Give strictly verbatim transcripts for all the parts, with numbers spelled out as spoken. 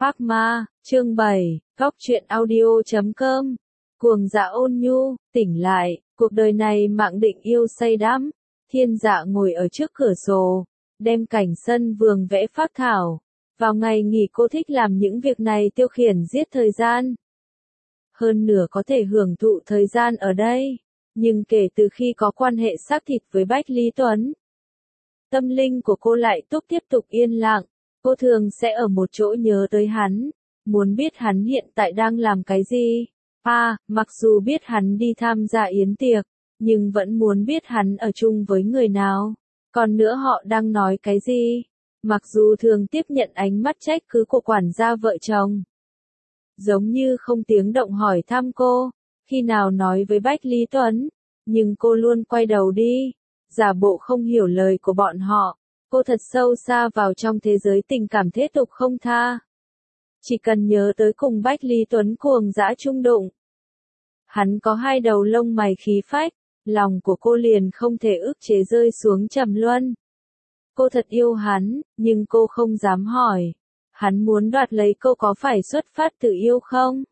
Phác Ma, chương bảy, Góc truyện audio chấm com. Cuồng Dạ ôn nhu, tỉnh lại, cuộc đời này mạng định yêu say đắm. Thiên Dạ ngồi ở trước cửa sổ, đem cảnh sân vườn vẽ phác thảo. Vào ngày nghỉ cô thích làm những việc này tiêu khiển giết thời gian. Hơn nửa có thể hưởng thụ thời gian ở đây, nhưng kể từ khi có quan hệ xác thịt với Bách Lý Tuấn, tâm linh của cô lại túc tiếp tục yên lặng. Cô thường sẽ ở một chỗ nhớ tới hắn, muốn biết hắn hiện tại đang làm cái gì. À, mặc dù biết hắn đi tham gia yến tiệc, nhưng vẫn muốn biết hắn ở chung với người nào. Còn nữa họ đang nói cái gì. Mặc dù thường tiếp nhận ánh mắt trách cứ của quản gia vợ chồng, giống như không tiếng động hỏi thăm cô, khi nào nói với Bách Lý Tuấn, nhưng cô luôn quay đầu đi, giả bộ không hiểu lời của bọn họ. Cô thật sâu xa vào trong thế giới tình cảm thế tục không tha. Chỉ cần nhớ tới cùng Bách Lý Tuấn cuồng dã chung đụng. Hắn có hai đầu lông mày khí phách, lòng của cô liền không thể ức chế rơi xuống trầm luân. Cô thật yêu hắn, nhưng cô không dám hỏi. Hắn muốn đoạt lấy cô có phải xuất phát từ yêu không?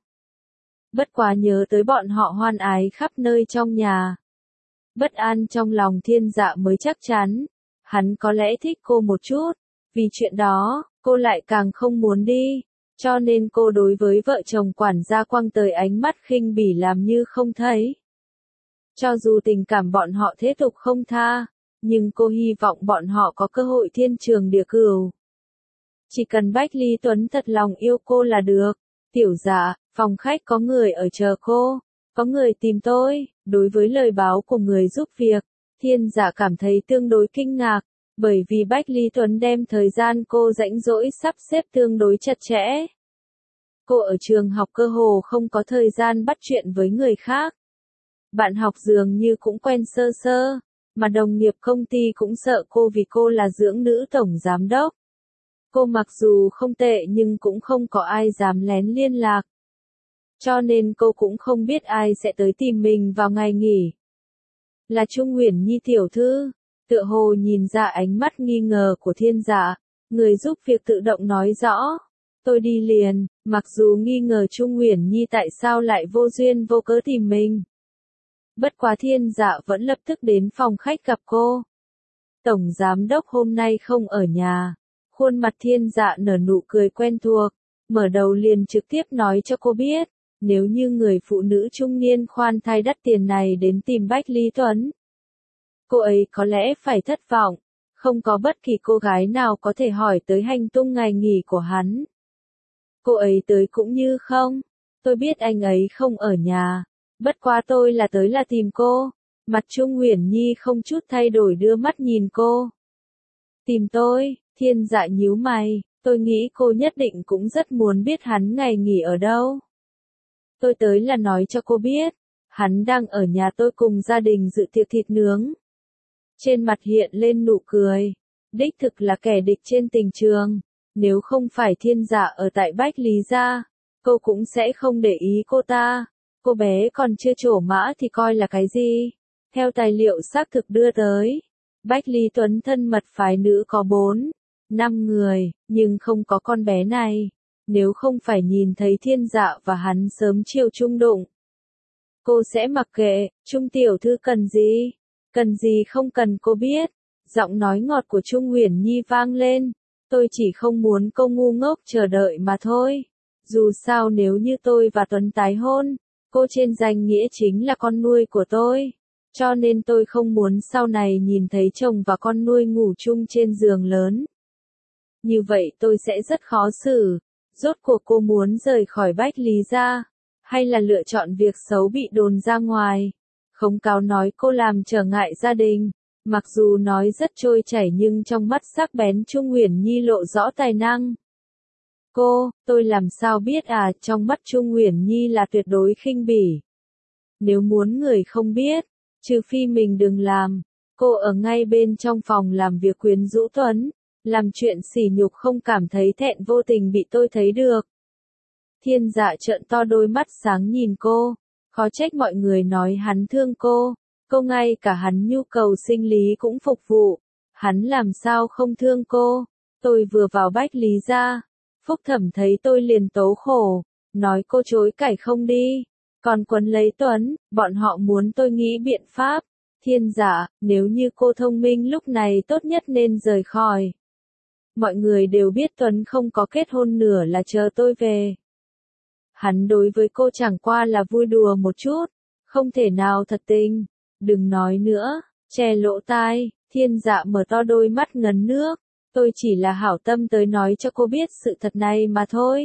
Bất quá nhớ tới bọn họ hoan ái khắp nơi trong nhà. Bất an trong lòng Thiên Dạ mới chắc chắn. Hắn có lẽ thích cô một chút, vì chuyện đó, cô lại càng không muốn đi, cho nên cô đối với vợ chồng quản gia quăng tới ánh mắt khinh bỉ làm như không thấy. Cho dù tình cảm bọn họ thế tục không tha, nhưng cô hy vọng bọn họ có cơ hội thiên trường địa cửu. Chỉ cần Bách Lý Tuấn thật lòng yêu cô là được. Tiểu Dạ, phòng khách có người ở chờ cô, có người tìm tôi. Đối với lời báo của người giúp việc, Thiên Dạ cảm thấy tương đối kinh ngạc, bởi vì Bách Lý Tuấn đem thời gian cô rãnh rỗi sắp xếp tương đối chặt chẽ. Cô ở trường học cơ hồ không có thời gian bắt chuyện với người khác. Bạn học dường như cũng quen sơ sơ, mà đồng nghiệp công ty cũng sợ cô vì cô là dưỡng nữ tổng giám đốc. Cô mặc dù không tệ nhưng cũng không có ai dám lén liên lạc. Cho nên cô cũng không biết ai sẽ tới tìm mình vào ngày nghỉ. Là Trung Uyển Nhi tiểu thư, tựa hồ nhìn ra ánh mắt nghi ngờ của Thiên Dạ, người giúp việc tự động nói rõ, tôi đi liền, mặc dù nghi ngờ Trung Uyển Nhi tại sao lại vô duyên vô cớ tìm mình. Bất quá Thiên Dạ vẫn lập tức đến phòng khách gặp cô. Tổng giám đốc hôm nay không ở nhà, khuôn mặt Thiên Dạ nở nụ cười quen thuộc, mở đầu liền trực tiếp nói cho cô biết. Nếu như người phụ nữ trung niên khoan thai đắt tiền này đến tìm Bách Lý Tuấn, cô ấy có lẽ phải thất vọng, không có bất kỳ cô gái nào có thể hỏi tới hành tung ngày nghỉ của hắn. Cô ấy tới cũng như không, tôi biết anh ấy không ở nhà, bất quá tôi là tới là tìm cô. Mặt Trung Uyển Nhi không chút thay đổi đưa mắt nhìn cô. Tìm tôi, Thiên Dạ nhíu mày, tôi nghĩ cô nhất định cũng rất muốn biết hắn ngày nghỉ ở đâu. Tôi tới là nói cho cô biết, hắn đang ở nhà tôi cùng gia đình dự tiệc thịt nướng. Trên mặt hiện lên nụ cười, đích thực là kẻ địch trên tình trường, nếu không phải Thiên Dạ ở tại Bách Lý gia, cô cũng sẽ không để ý cô ta. Cô bé còn chưa trổ mã thì coi là cái gì? Theo tài liệu xác thực đưa tới, Bách Lý Tuấn thân mật phái nữ có bốn, năm người, nhưng không có con bé này. Nếu không phải nhìn thấy Thiên Dạ và hắn sớm chiều chung đụng, cô sẽ mặc kệ. Trung tiểu thư cần gì? Cần gì không cần cô biết. Giọng nói ngọt của Trung Uyển Nhi vang lên. Tôi chỉ không muốn cô ngu ngốc chờ đợi mà thôi. Dù sao nếu như tôi và Tuấn tái hôn, cô trên danh nghĩa chính là con nuôi của tôi. Cho nên tôi không muốn sau này nhìn thấy chồng và con nuôi ngủ chung trên giường lớn. Như vậy tôi sẽ rất khó xử. Rốt cuộc cô muốn rời khỏi Bách Lý gia, hay là lựa chọn việc xấu bị đồn ra ngoài. Khống cáo nói cô làm trở ngại gia đình, mặc dù nói rất trôi chảy nhưng trong mắt sắc bén Trung Uyển Nhi lộ rõ tài năng. Cô, tôi làm sao biết à, trong mắt Trung Uyển Nhi là tuyệt đối khinh bỉ. Nếu muốn người không biết, trừ phi mình đừng làm. Cô ở ngay bên trong phòng làm việc quyến rũ Tuấn. Làm chuyện sỉ nhục không cảm thấy thẹn vô tình bị tôi thấy được. Thiên Dạ trợn to đôi mắt sáng nhìn cô, khó trách mọi người nói hắn thương cô, cô ngay cả hắn nhu cầu sinh lý cũng phục vụ, hắn làm sao không thương cô. Tôi vừa vào Bách Lý gia, Phúc Thẩm thấy tôi liền tố khổ, nói cô chối cải không đi, còn quấn lấy Tuấn, bọn họ muốn tôi nghĩ biện pháp. Thiên Dạ, nếu như cô thông minh lúc này tốt nhất nên rời khỏi. Mọi người đều biết Tuấn không có kết hôn nửa là chờ tôi về. Hắn đối với cô chẳng qua là vui đùa một chút, không thể nào thật tình. Đừng nói nữa, che lỗ tai. Thiên Dạ mở to đôi mắt ngấn nước. Tôi chỉ là hảo tâm tới nói cho cô biết sự thật này mà thôi.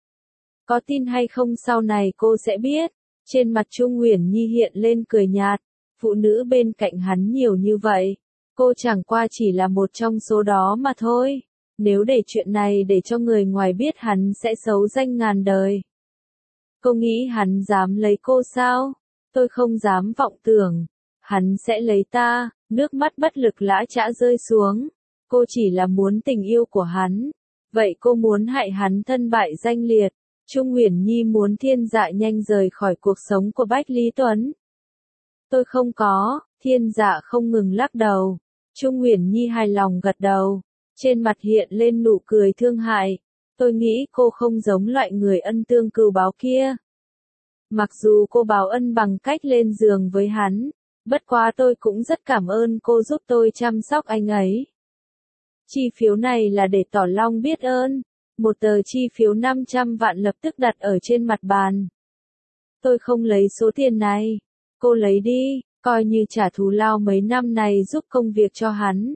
Có tin hay không sau này cô sẽ biết. Trên mặt Trung Uyển Nhi hiện lên cười nhạt. Phụ nữ bên cạnh hắn nhiều như vậy. Cô chẳng qua chỉ là một trong số đó mà thôi. Nếu để chuyện này để cho người ngoài biết hắn sẽ xấu danh ngàn đời. Cô nghĩ hắn dám lấy cô sao? Tôi không dám vọng tưởng. Hắn sẽ lấy ta. Nước mắt bất lực lã chã rơi xuống. Cô chỉ là muốn tình yêu của hắn. Vậy cô muốn hại hắn thân bại danh liệt. Trung Uyển Nhi muốn Thiên Dạ nhanh rời khỏi cuộc sống của Bách Lý Tuấn. Tôi không có. Thiên Dạ không ngừng lắc đầu. Trung Uyển Nhi hài lòng gật đầu. Trên mặt hiện lên nụ cười thương hại. Tôi nghĩ cô không giống loại người ân tương cừu báo kia. Mặc dù cô báo ân bằng cách lên giường với hắn. Bất quá tôi cũng rất cảm ơn cô giúp tôi chăm sóc anh ấy. Chi phiếu này là để tỏ lòng biết ơn. Một tờ chi phiếu năm trăm vạn lập tức đặt ở trên mặt bàn. Tôi không lấy số tiền này. Cô lấy đi, coi như trả thù lao mấy năm này giúp công việc cho hắn.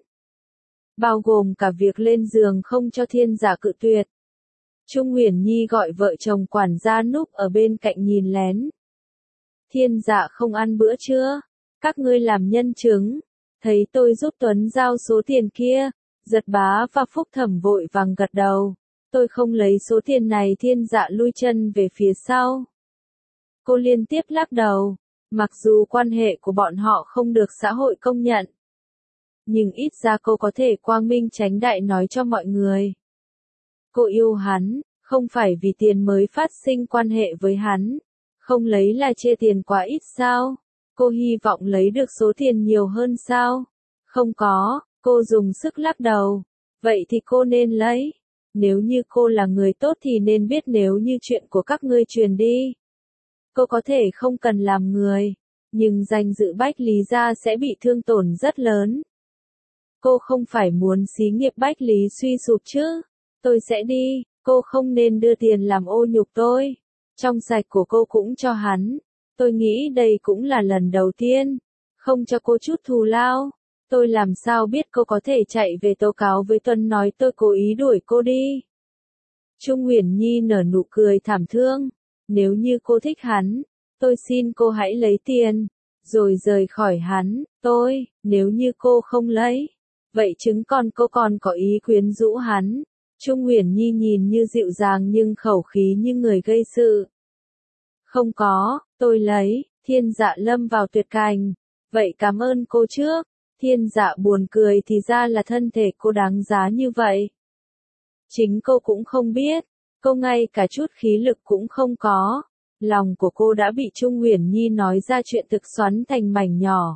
Bao gồm cả việc lên giường không cho Thiên Dạ cự tuyệt. Trung Uyển Nhi gọi vợ chồng quản gia núp ở bên cạnh nhìn lén. Thiên Dạ không ăn bữa trưa. Các ngươi làm nhân chứng. Thấy tôi giúp Tuấn giao số tiền kia. Giật Bá và Phúc Thẩm vội vàng gật đầu. Tôi không lấy số tiền này. Thiên Dạ lui chân về phía sau. Cô liên tiếp lắc đầu. Mặc dù quan hệ của bọn họ không được xã hội công nhận. Nhưng ít ra cô có thể quang minh chánh đại nói cho mọi người. Cô yêu hắn, không phải vì tiền mới phát sinh quan hệ với hắn. Không lấy là chê tiền quá ít sao? Cô hy vọng lấy được số tiền nhiều hơn sao? Không có, cô dùng sức lắc đầu. Vậy thì cô nên lấy. Nếu như cô là người tốt thì nên biết nếu như chuyện của các ngươi truyền đi. Cô có thể không cần làm người. Nhưng danh dự Bách Lý gia sẽ bị thương tổn rất lớn. Cô không phải muốn xí nghiệp Bách Lý suy sụp chứ. Tôi sẽ đi. Cô không nên đưa tiền làm ô nhục tôi. Trong sạch của cô cũng cho hắn. Tôi nghĩ đây cũng là lần đầu tiên. Không cho cô chút thù lao. Tôi làm sao biết cô có thể chạy về tố cáo với Tuấn nói tôi cố ý đuổi cô đi. Trung Uyển Nhi nở nụ cười thảm thương. Nếu như cô thích hắn, tôi xin cô hãy lấy tiền, rồi rời khỏi hắn. Tôi, nếu như cô không lấy, vậy chứng con cô còn có ý quyến rũ hắn. Trung Uyển Nhi nhìn như dịu dàng nhưng khẩu khí như người gây sự. Không có, tôi lấy. Thiên Dạ lâm vào tuyệt cảnh. Vậy cảm ơn cô trước. Thiên Dạ buồn cười thì ra là thân thể cô đáng giá như vậy. Chính cô cũng không biết. Cô ngay cả chút khí lực cũng không có. Lòng của cô đã bị Trung Uyển Nhi nói ra chuyện thực xoắn thành mảnh nhỏ.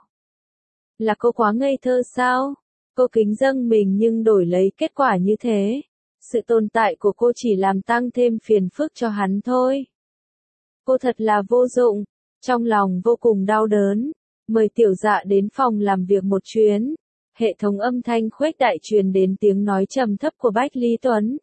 Là cô quá ngây thơ sao? Cô kính dâng mình nhưng đổi lấy kết quả như thế. Sự tồn tại của cô chỉ làm tăng thêm phiền phức cho hắn thôi. Cô thật là vô dụng. Trong lòng vô cùng đau đớn. Mời Tiểu Dạ đến phòng làm việc một chuyến. Hệ thống âm thanh khuếch đại truyền đến tiếng nói trầm thấp của Bách Lý Tuấn.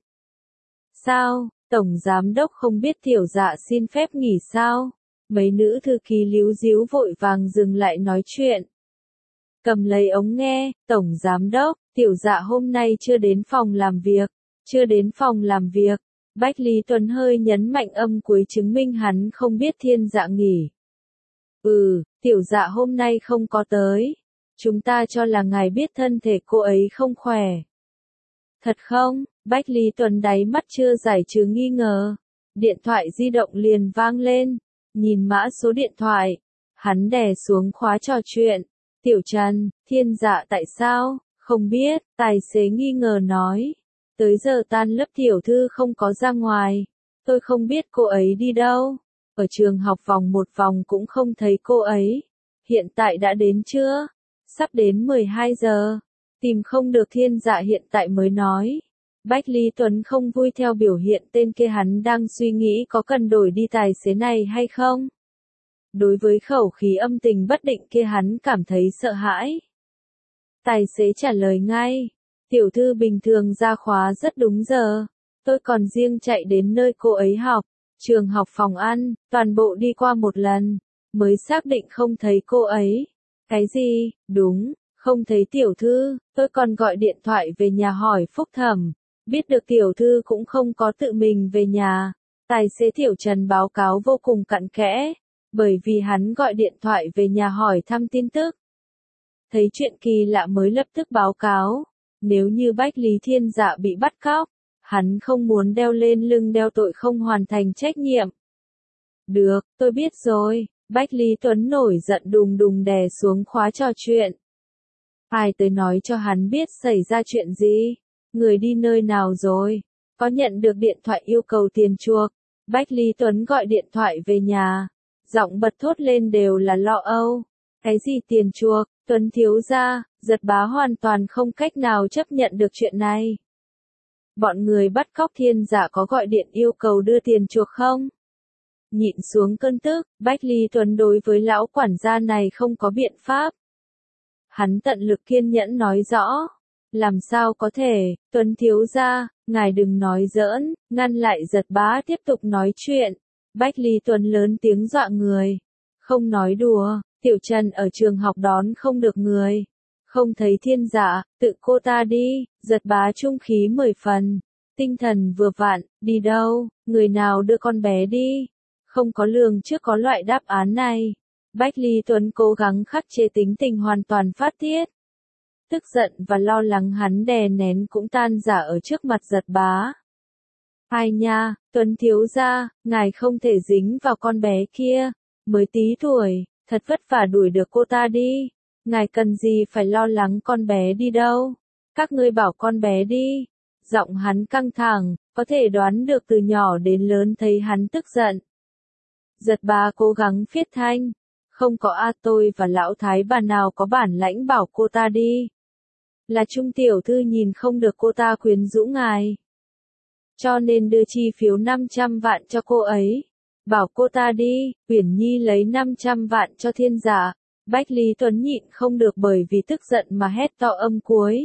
Sao, Tổng Giám Đốc không biết Tiểu Dạ xin phép nghỉ sao? Mấy nữ thư ký líu díu vội vàng dừng lại nói chuyện. Cầm lấy ống nghe, Tổng Giám Đốc, Tiểu Dạ hôm nay chưa đến phòng làm việc. Chưa đến phòng làm việc. Bách Lý Tuấn hơi nhấn mạnh âm cuối chứng minh hắn không biết Thiên Dạ nghỉ. Ừ, Tiểu Dạ hôm nay không có tới. Chúng ta cho là ngài biết thân thể cô ấy không khỏe. Thật không? Bách Lý Tuấn đáy mắt chưa giải trừ nghi ngờ. Điện thoại di động liền vang lên. Nhìn mã số điện thoại. Hắn đè xuống khóa trò chuyện. Tiểu Trần, Thiên Dạ tại sao? Không biết, tài xế nghi ngờ nói. Tới giờ tan lớp tiểu thư không có ra ngoài. Tôi không biết cô ấy đi đâu. Ở trường học vòng một vòng cũng không thấy cô ấy. Hiện tại đã đến chưa? Sắp đến mười hai giờ. Tìm không được Thiên Dạ hiện tại mới nói. Bách Lý Tuấn không vui theo biểu hiện tên kia, hắn đang suy nghĩ có cần đổi đi tài xế này hay không. Đối với khẩu khí âm tình bất định kia hắn cảm thấy sợ hãi. Tài xế trả lời ngay, tiểu thư bình thường ra khóa rất đúng giờ, tôi còn riêng chạy đến nơi cô ấy học, trường học phòng ăn, toàn bộ đi qua một lần, mới xác định không thấy cô ấy. Cái gì, đúng, không thấy tiểu thư, tôi còn gọi điện thoại về nhà hỏi phúc thẩm, biết được tiểu thư cũng không có tự mình về nhà. Tài xế Tiểu Trần báo cáo vô cùng cặn kẽ, bởi vì hắn gọi điện thoại về nhà hỏi thăm tin tức. Thấy chuyện kỳ lạ mới lập tức báo cáo, nếu như Bách Lý Thiên Dạ bị bắt cóc, hắn không muốn đeo lên lưng đeo tội không hoàn thành trách nhiệm. Được, tôi biết rồi, Bách Lý Tuấn nổi giận đùng đùng đè xuống khóa trò chuyện. Ai tới nói cho hắn biết xảy ra chuyện gì? Người đi nơi nào rồi? Có nhận được điện thoại yêu cầu tiền chuộc? Bách Lý Tuấn gọi điện thoại về nhà, giọng bật thốt lên đều là lo âu. Cái gì tiền chuộc? Tuấn thiếu gia, Giật Bá hoàn toàn không cách nào chấp nhận được chuyện này. Bọn người bắt cóc Thiên Dạ có gọi điện yêu cầu đưa tiền chuộc không? Nhịn xuống cơn tức, Bách Lý Tuấn đối với lão quản gia này không có biện pháp. Hắn tận lực kiên nhẫn nói rõ. Làm sao có thể, Tuấn thiếu gia, ngài đừng nói giỡn, ngăn lại Giật Bá tiếp tục nói chuyện. Bách Lý Tuấn lớn tiếng dọa người. Không nói đùa, Tiểu Trần ở trường học đón không được người. Không thấy Thiên Dạ, tự cô ta đi. Giật Bá trung khí mười phần, tinh thần vừa vặn, đi đâu, người nào đưa con bé đi. Không có lường trước có loại đáp án này. Bách Lý Tuấn cố gắng khắc chế tính tình hoàn toàn phát tiết. Tức giận và lo lắng hắn đè nén cũng tan rã ở trước mặt Giật Bá. Ai nha, Tuấn thiếu gia, ngài không thể dính vào con bé kia, mới tí tuổi, thật vất vả đuổi được cô ta đi. Ngài cần gì phải lo lắng con bé đi đâu? Các ngươi bảo con bé đi. Giọng hắn căng thẳng, có thể đoán được từ nhỏ đến lớn thấy hắn tức giận. Giật Bá cố gắng phiết thanh. Không có a tôi và lão thái bà nào có bản lãnh bảo cô ta đi. Là Trung tiểu thư nhìn không được cô ta quyến rũ ngài. Cho nên đưa chi phiếu năm trăm vạn cho cô ấy. Bảo cô ta đi, Uyển Nhi lấy năm trăm vạn cho Thiên Dạ. Bách Lý Tuấn nhịn không được bởi vì tức giận mà hét to âm cuối.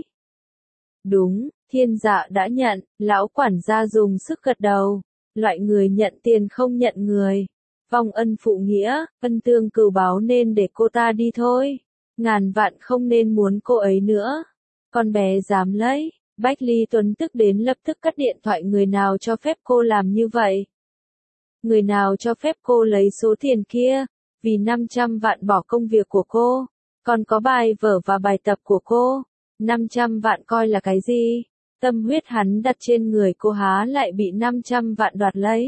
Đúng, Thiên Dạ đã nhận, lão quản gia dùng sức gật đầu. Loại người nhận tiền không nhận người. Vong ân phụ nghĩa, ân tương cừu báo nên để cô ta đi thôi. Ngàn vạn không nên muốn cô ấy nữa. Con bé dám lấy. Bách Lý Tuấn tức đến lập tức cắt điện thoại. Người nào cho phép cô làm như vậy? Người nào cho phép cô lấy số tiền kia? Vì năm trăm vạn bỏ công việc của cô, còn có bài vở và bài tập của cô. năm trăm vạn coi là cái gì? Tâm huyết hắn đặt trên người cô há lại bị năm trăm vạn đoạt lấy.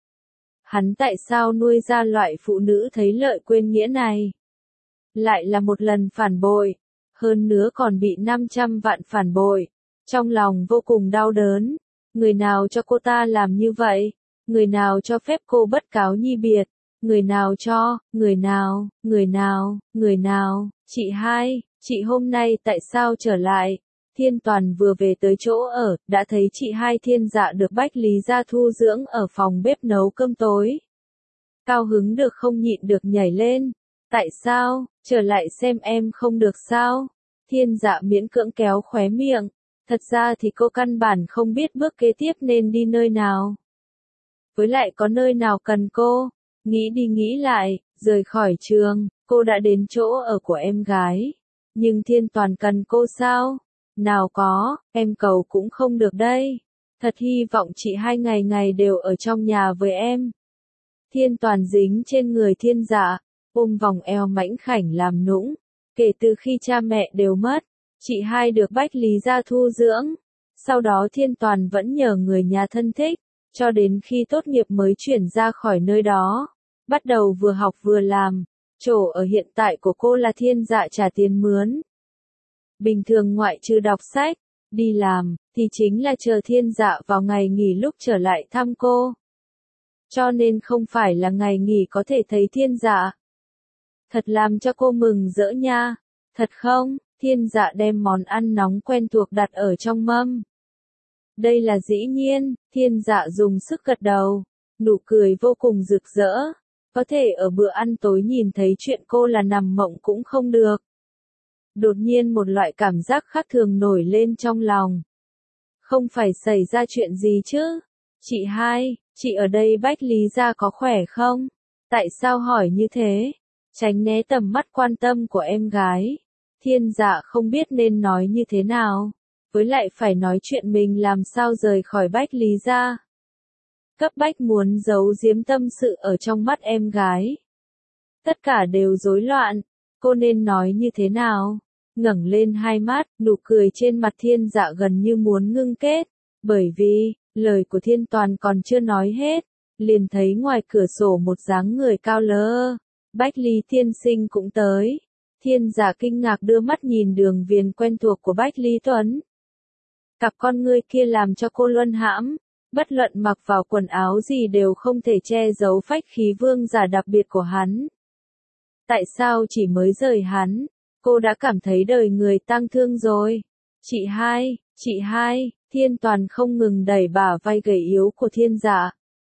Hắn tại sao nuôi ra loại phụ nữ thấy lợi quên nghĩa này? Lại là một lần phản bội, hơn nữa còn bị năm trăm vạn phản bội. Trong lòng vô cùng đau đớn. Người nào cho cô ta làm như vậy? Người nào cho phép cô bất cáo nhi biệt? Người nào cho, người nào, người nào, người nào? Chị hai, chị hôm nay tại sao trở lại? Thiên Toàn vừa về tới chỗ ở, đã thấy chị hai Thiên Dạ được Bách Lý gia thu dưỡng ở phòng bếp nấu cơm tối. Cao hứng được không nhịn được nhảy lên. Tại sao, trở lại xem em không được sao? Thiên Dạ miễn cưỡng kéo khóe miệng. Thật ra thì cô căn bản không biết bước kế tiếp nên đi nơi nào. Với lại có nơi nào cần cô? Nghĩ đi nghĩ lại, rời khỏi trường, cô đã đến chỗ ở của em gái. Nhưng Thiên Toàn cần cô sao? Nào có, em cầu cũng không được đây. Thật hy vọng chị hai ngày ngày đều ở trong nhà với em. Thiên Toàn dính trên người Thiên Dạ, ôm vòng eo mảnh khảnh làm nũng. Kể từ khi cha mẹ đều mất, chị hai được Bách Lý gia thu dưỡng. Sau đó Thiên Toàn vẫn nhờ người nhà thân thích, cho đến khi tốt nghiệp mới chuyển ra khỏi nơi đó. Bắt đầu vừa học vừa làm. Chỗ ở hiện tại của cô là Thiên Dạ trả tiền mướn. Bình thường ngoại trừ đọc sách, đi làm, thì chính là chờ Thiên Dạ vào ngày nghỉ lúc trở lại thăm cô. Cho nên không phải là ngày nghỉ có thể thấy Thiên Dạ. Thật làm cho cô mừng rỡ nha. Thật không? Thiên Dạ đem món ăn nóng quen thuộc đặt ở trong mâm. Đây là dĩ nhiên, Thiên Dạ dùng sức gật đầu, nụ cười vô cùng rực rỡ. Có thể ở bữa ăn tối nhìn thấy chuyện cô là nằm mộng cũng không được. Đột nhiên một loại cảm giác khác thường nổi lên trong lòng. Không phải xảy ra chuyện gì chứ? Chị hai, chị ở đây Bách Lý gia có khỏe không? Tại sao hỏi như thế? Tránh né tầm mắt quan tâm của em gái. Thiên Dạ không biết nên nói như thế nào. Với lại phải nói chuyện mình làm sao rời khỏi Bách Lý gia. Cấp bách muốn giấu giếm tâm sự ở trong mắt em gái. Tất cả đều rối loạn. Cô nên nói như thế nào? Ngẩng lên hai mắt, nụ cười trên mặt Thiên Dạ gần như muốn ngưng kết. Bởi vì, lời của Thiên Toàn còn chưa nói hết. Liền thấy ngoài cửa sổ một dáng người cao lơ. Bách Lý Tiên Sinh cũng tới. Thiên Dạ kinh ngạc đưa mắt nhìn đường viền quen thuộc của Bách Lý Tuấn. Cặp con ngươi kia làm cho cô luân hãm. Bất luận mặc vào quần áo gì đều không thể che giấu phách khí vương giả đặc biệt của hắn. Tại sao chỉ mới rời hắn, cô đã cảm thấy đời người tang thương rồi? Chị hai, chị hai, Thiên Toàn không ngừng đẩy bả vai gầy yếu của Thiên Dạ.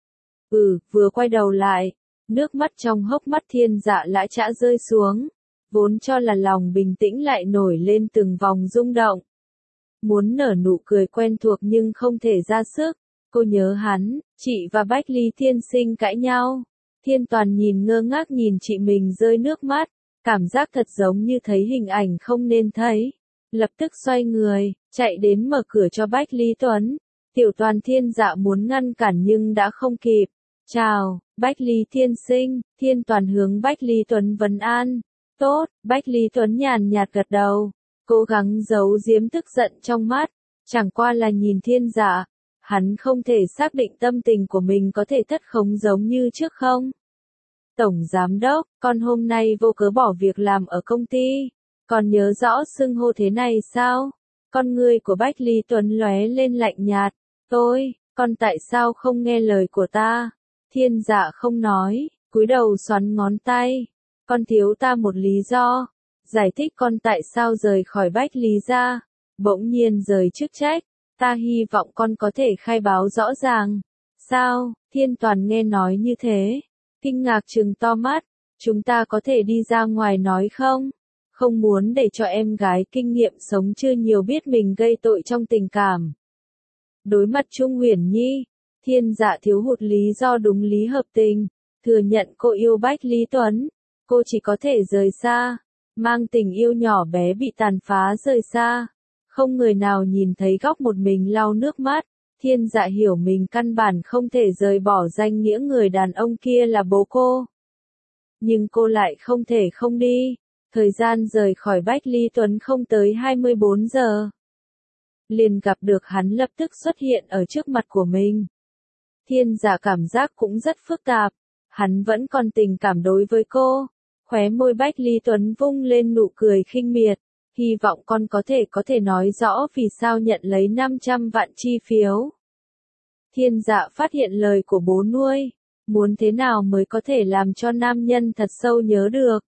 Ừ, vừa quay đầu lại, nước mắt trong hốc mắt Thiên Dạ lã chã rơi xuống. Vốn cho là lòng bình tĩnh lại nổi lên từng vòng rung động. Muốn nở nụ cười quen thuộc nhưng không thể ra sức. Cô nhớ hắn, chị và Bách Lý Tiên Sinh cãi nhau. Thiên Toàn nhìn ngơ ngác nhìn chị mình rơi nước mắt, cảm giác thật giống như thấy hình ảnh không nên thấy. Lập tức xoay người, chạy đến mở cửa cho Bách Lý Tuấn. Tiểu Toàn Thiên Dạ muốn ngăn cản nhưng đã không kịp. Chào, Bách Lý Tiên Sinh, Thiên Toàn hướng Bách Lý Tuấn vấn an. Tốt, Bách Lý Tuấn nhàn nhạt gật đầu, cố gắng giấu giếm tức giận trong mắt. Chẳng qua là nhìn Thiên Dạ. Hắn không thể xác định tâm tình của mình có thể thất khống giống như trước không? Tổng Giám Đốc, con hôm nay vô cớ bỏ việc làm ở công ty. Còn nhớ rõ xưng hô thế này sao? Con người của Bách Lý Tuấn lóe lên lạnh nhạt. Tôi, con tại sao không nghe lời của ta? Thiên Dạ không nói, cúi đầu xoắn ngón tay. Con thiếu ta một lý do. Giải thích con tại sao rời khỏi Bách Lý gia. Bỗng nhiên rời chức trách. Ta hy vọng con có thể khai báo rõ ràng. Sao? Thiên Toàn nghe nói như thế. Kinh ngạc trừng to mắt. Chúng ta có thể đi ra ngoài nói không? Không muốn để cho em gái kinh nghiệm sống chưa nhiều biết mình gây tội trong tình cảm. Đối mặt Trung Huyền Nhi, Thiên Dạ thiếu hụt lý do đúng lý hợp tình. Thừa nhận cô yêu Bách Lý Tuấn. Cô chỉ có thể rời xa. Mang tình yêu nhỏ bé bị tàn phá rời xa. Không người nào nhìn thấy góc một mình lau nước mắt. Thiên Dạ hiểu mình căn bản không thể rời bỏ danh nghĩa người đàn ông kia là bố cô. Nhưng cô lại không thể không đi. Thời gian rời khỏi Bách Lý Tuấn không tới hai mươi bốn giờ. Liền gặp được hắn lập tức xuất hiện ở trước mặt của mình. Thiên Dạ cảm giác cũng rất phức tạp. Hắn vẫn còn tình cảm đối với cô. Khóe môi Bách Lý Tuấn vung lên nụ cười khinh miệt. Hy vọng con có thể có thể nói rõ vì sao nhận lấy năm trăm vạn chi phiếu. Thiên Dạ phát hiện lời của bố nuôi. Muốn thế nào mới có thể làm cho nam nhân thật sâu nhớ được.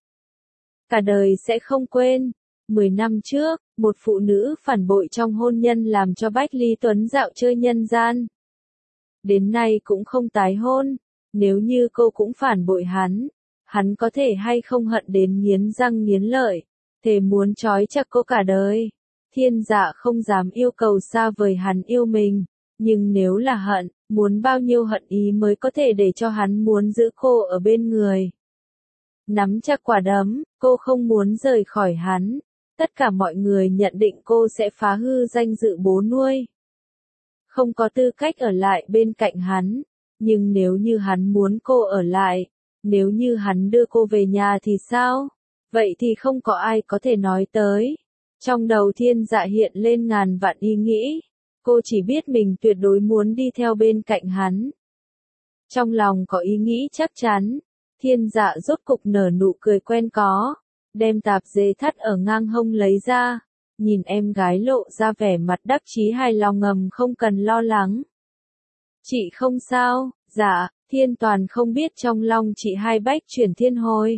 Cả đời sẽ không quên. Mười năm trước, một phụ nữ phản bội trong hôn nhân làm cho Bách Lý Tuấn dạo chơi nhân gian. Đến nay cũng không tái hôn. Nếu như cô cũng phản bội hắn, hắn có thể hay không hận đến nghiến răng nghiến lợi. Thề muốn trói chặt cô cả đời. Thiên Dạ không dám yêu cầu xa vời hắn yêu mình. Nhưng nếu là hận, muốn bao nhiêu hận ý mới có thể để cho hắn muốn giữ cô ở bên người. Nắm chặt quả đấm, cô không muốn rời khỏi hắn. Tất cả mọi người nhận định cô sẽ phá hư danh dự bố nuôi. Không có tư cách ở lại bên cạnh hắn. Nhưng nếu như hắn muốn cô ở lại, nếu như hắn đưa cô về nhà thì sao? Vậy thì không có ai có thể nói tới. Trong đầu Thiên Dạ hiện lên ngàn vạn ý nghĩ. Cô chỉ biết mình tuyệt đối muốn đi theo bên cạnh hắn. Trong lòng có ý nghĩ chắc chắn. Thiên Dạ rốt cục nở nụ cười quen có. Đem tạp dề thắt ở ngang hông lấy ra. Nhìn em gái lộ ra vẻ mặt đắc chí hài lòng ngầm không cần lo lắng. Chị không sao, dạ, Thiên Toàn không biết trong lòng chị hai bách chuyển thiên hồi.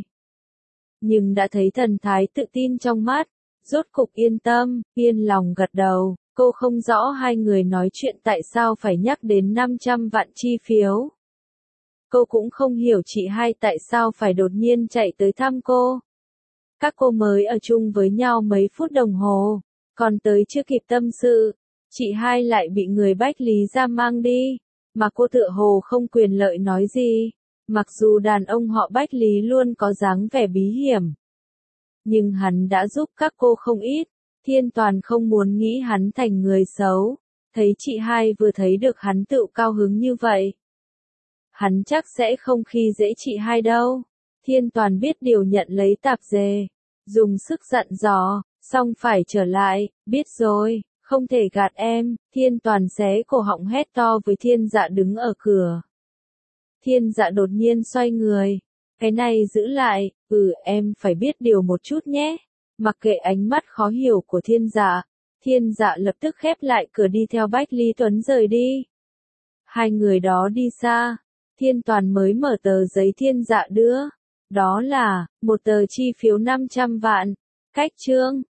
Nhưng đã thấy thần thái tự tin trong mắt, rốt cục yên tâm, yên lòng gật đầu. Cô không rõ hai người nói chuyện tại sao phải nhắc đến năm trăm vạn chi phiếu. Cô cũng không hiểu chị hai tại sao phải đột nhiên chạy tới thăm cô. Các cô mới ở chung với nhau mấy phút đồng hồ, còn tới chưa kịp tâm sự, chị hai lại bị người Bách Lý ra mang đi, mà cô tựa hồ không quyền lợi nói gì. Mặc dù đàn ông họ Bách Lý luôn có dáng vẻ bí hiểm, nhưng hắn đã giúp các cô không ít. Thiên Toàn không muốn nghĩ hắn thành người xấu, thấy chị hai vừa thấy được hắn tự cao hứng như vậy. Hắn chắc sẽ không khi dễ chị hai đâu. Thiên Toàn biết điều nhận lấy tạp dề, dùng sức dặn dò, xong phải trở lại, biết rồi, không thể gạt em. Thiên Toàn xé cổ họng hét to với Thiên Dạ đứng ở cửa. Thiên Dạ đột nhiên xoay người, cái này giữ lại, ừ em phải biết điều một chút nhé. Mặc kệ ánh mắt khó hiểu của Thiên Dạ, Thiên Dạ lập tức khép lại cửa đi theo Bách Lý Tuấn rời đi. Hai người đó đi xa, Thiên Toàn mới mở tờ giấy Thiên Dạ đưa. Đó là, một tờ chi phiếu năm trăm vạn, cách chương.